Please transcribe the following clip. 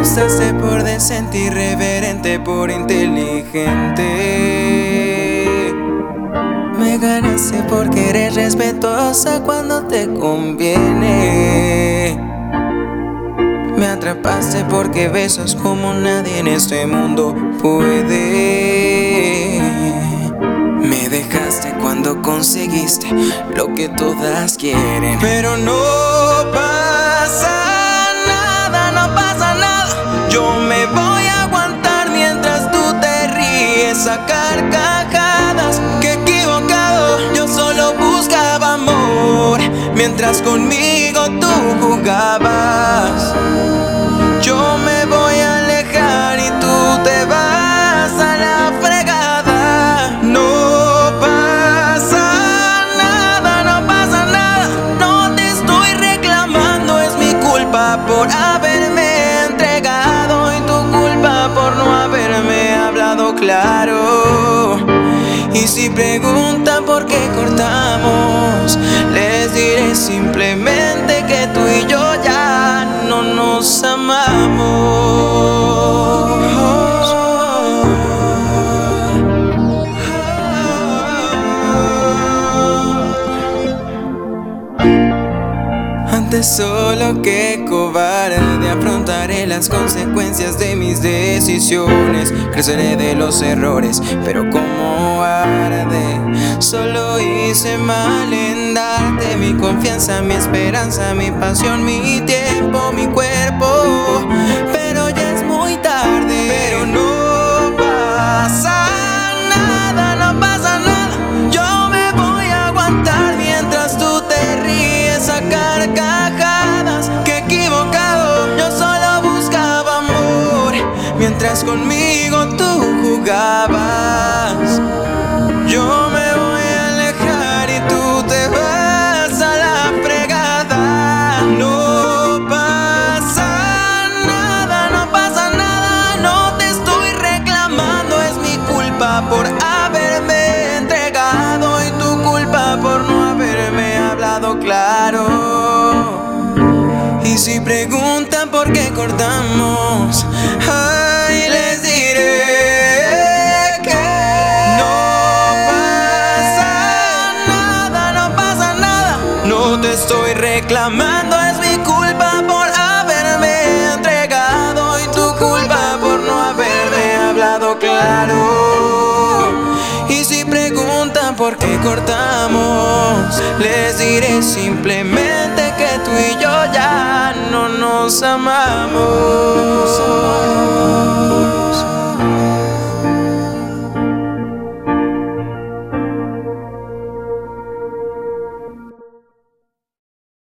gustaste por decente, irreverente, por inteligente. Me ganaste porque eres respetuosa cuando te conviene. Me atrapaste porque besas como nadie en este mundo puede. Me dejaste cuando conseguiste lo que todas quieren. Pero no pasa nada, no pasa nada. Yo me voy a aguantar mientras tú te ríes a carcajadas. Qué equivocado, yo solo buscaba amor mientras conmigo tú jugabas. Yo me voy a alejar y tú te vas a la fregada. No pasa nada, no pasa nada. No te estoy reclamando, es mi culpa por haberme entregado y tu culpa por no haberme hablado claro. Y si preguntan por qué cortamos, les diré simplemente que tú y yo ya no nos amamos. Antes solo que cobarde afrontaré las consecuencias de mis decisiones. Creceré de los errores, pero como arde. Solo hice mal en darte mi confianza, mi esperanza, mi pasión, mi tiempo, mi cuerpo. Pero ya es muy tarde. Pero no pasa nada, no pasa nada. Yo me voy a aguantar mientras tú te ríes a carcajadas. Qué equivocado, yo solo buscaba amor mientras conmigo tú jugabas. Yo me voy a alejar y tú te vas a la fregada. No pasa nada, no pasa nada. No te estoy reclamando, es mi culpa por haberme entregado y tu culpa por no haberme hablado claro. Y si preguntan por qué cortamos, ay, les diré que no pasa nada, no pasa nada. No te estoy reclamando, es mi culpa por haberme entregado y tu culpa por no haberme hablado claro. Y si preguntan por qué cortamos, les diré simplemente que tú y yo ya no nos amamos.